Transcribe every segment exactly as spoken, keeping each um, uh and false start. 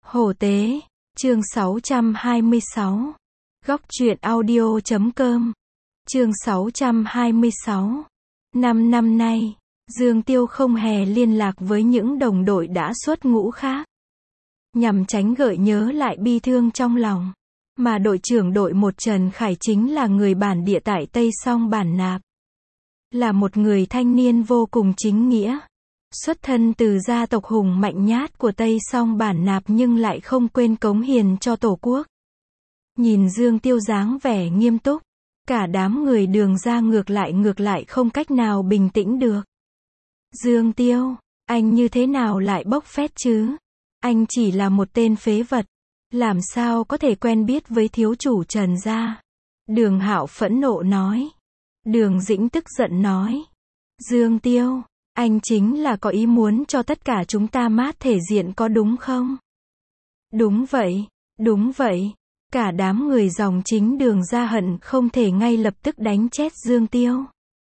Hổ Tế, chương sáu trăm hai mươi sáu. Góc truyện audio chấm com. Chương sáu trăm hai mươi sáu. Năm năm nay, Dương Tiêu không hề liên lạc với những đồng đội đã xuất ngũ khác. Nhằm tránh gợi nhớ lại bi thương trong lòng. Mà đội trưởng đội một Trần Khải chính là người bản địa tại Tây Song Bản Nạp. Là một người thanh niên vô cùng chính nghĩa. Xuất thân từ gia tộc hùng mạnh nhát của Tây Song Bản Nạp nhưng lại không quên cống hiến cho Tổ quốc. Nhìn Dương Tiêu dáng vẻ nghiêm túc, cả đám người Đường ra ngược lại ngược lại không cách nào bình tĩnh được. Dương Tiêu, anh như thế nào lại bốc phét chứ? Anh chỉ là một tên phế vật, làm sao có thể quen biết với thiếu chủ Trần gia? Đường Hạo phẫn nộ nói. Đường Dĩnh tức giận nói. Dương Tiêu, anh chính là có ý muốn cho tất cả chúng ta mát thể diện có đúng không? Đúng vậy, đúng vậy. Cả đám người dòng chính Đường ra hận không thể ngay lập tức đánh chết Dương Tiêu.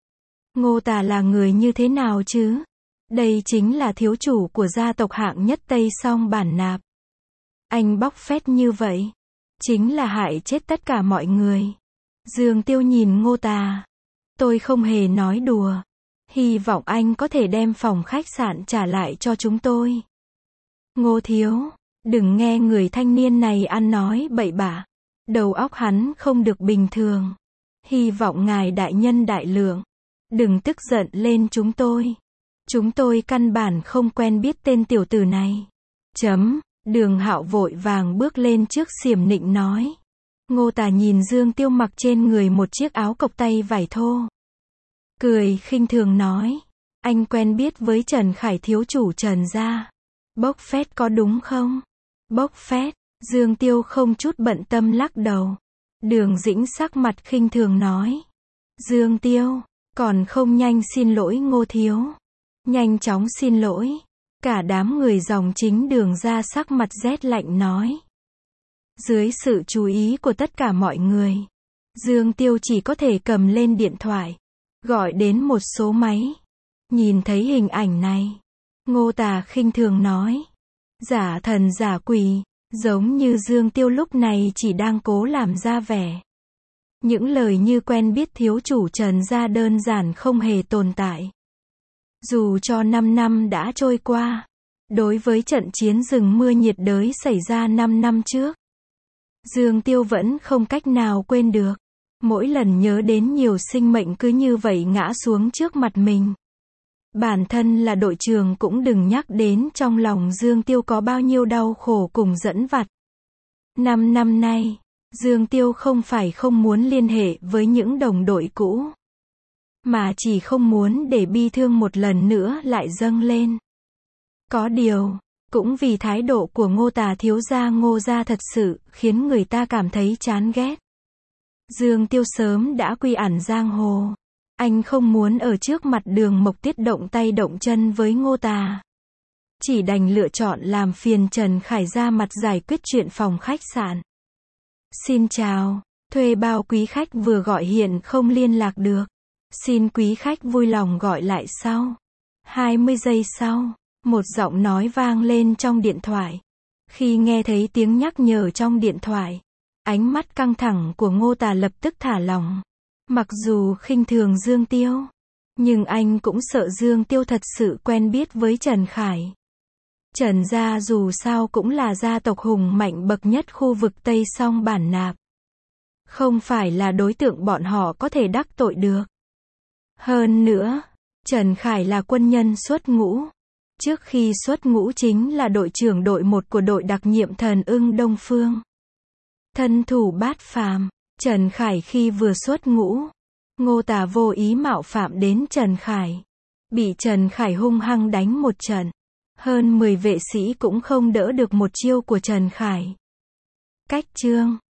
Ngô Tà là người như thế nào chứ? Đây chính là thiếu chủ của gia tộc hạng nhất Tây Song Bản Nạp. Anh bóc phét như vậy, chính là hại chết tất cả mọi người. Dương Tiêu nhìn Ngô Tà. Tôi không hề nói đùa. Hy vọng anh có thể đem phòng khách sạn trả lại cho chúng tôi. Ngô thiếu, đừng nghe người thanh niên này ăn nói bậy bạ. Đầu óc hắn không được bình thường. Hy vọng ngài đại nhân đại lượng, đừng tức giận lên chúng tôi. Chúng tôi căn bản không quen biết tên tiểu tử này. Chấm, Đường Hạo vội vàng bước lên trước xiểm nịnh nói. Ngô Tà nhìn Dương Tiêu mặc trên người một chiếc áo cộc tay vải thô. Cười khinh thường nói. Anh quen biết với Trần Khải thiếu chủ Trần gia. Bốc phét có đúng không? Bốc phét, Dương Tiêu không chút bận tâm lắc đầu. Đường Dĩnh sắc mặt khinh thường nói. Dương Tiêu, còn không nhanh xin lỗi Ngô thiếu. Nhanh chóng xin lỗi. Cả đám người dòng chính Đường ra sắc mặt rét lạnh nói. Dưới sự chú ý của tất cả mọi người, Dương Tiêu chỉ có thể cầm lên điện thoại, gọi đến một số máy. Nhìn thấy hình ảnh này, Ngô Tà khinh thường nói. Giả thần giả quỷ, giống như Dương Tiêu lúc này chỉ đang cố làm ra vẻ. Những lời như quen biết thiếu chủ Trần gia đơn giản không hề tồn tại. Dù cho năm năm đã trôi qua, đối với trận chiến rừng mưa nhiệt đới xảy ra năm năm trước, Dương Tiêu vẫn không cách nào quên được. Mỗi lần nhớ đến nhiều sinh mệnh cứ như vậy ngã xuống trước mặt mình. Bản thân là đội trưởng cũng đừng nhắc đến trong lòng Dương Tiêu có bao nhiêu đau khổ cùng dẫn vặt. Năm năm nay, Dương Tiêu không phải không muốn liên hệ với những đồng đội cũ, mà chỉ không muốn để bi thương một lần nữa lại dâng lên. Có điều, cũng vì thái độ của Ngô Tà thiếu gia Ngô gia thật sự khiến người ta cảm thấy chán ghét. Dương Tiêu sớm đã quy ẩn giang hồ. Anh không muốn ở trước mặt Đường Mộc Tiết động tay động chân với Ngô Tà. Chỉ đành lựa chọn làm phiền Trần Khải ra mặt giải quyết chuyện phòng khách sạn. Xin chào, thuê bao quý khách vừa gọi hiện không liên lạc được. Xin quý khách vui lòng gọi lại sau. hai mươi giây sau, một giọng nói vang lên trong điện thoại. Khi nghe thấy tiếng nhắc nhở trong điện thoại, ánh mắt căng thẳng của Ngô Tà lập tức thả lỏng. Mặc dù khinh thường Dương Tiêu, nhưng anh cũng sợ Dương Tiêu thật sự quen biết với Trần Khải. Trần gia dù sao cũng là gia tộc hùng mạnh bậc nhất khu vực Tây Song Bản Nạp. Không phải là đối tượng bọn họ có thể đắc tội được. Hơn nữa, Trần Khải là quân nhân xuất ngũ. Trước khi xuất ngũ chính là đội trưởng đội một của đội đặc nhiệm Thần Ưng Đông Phương. Thân thủ bát phàm. Trần Khải khi vừa xuất ngũ, Ngô Tà vô ý mạo phạm đến Trần Khải. Bị Trần Khải hung hăng đánh một trận. Hơn mười vệ sĩ cũng không đỡ được một chiêu của Trần Khải. Cách chương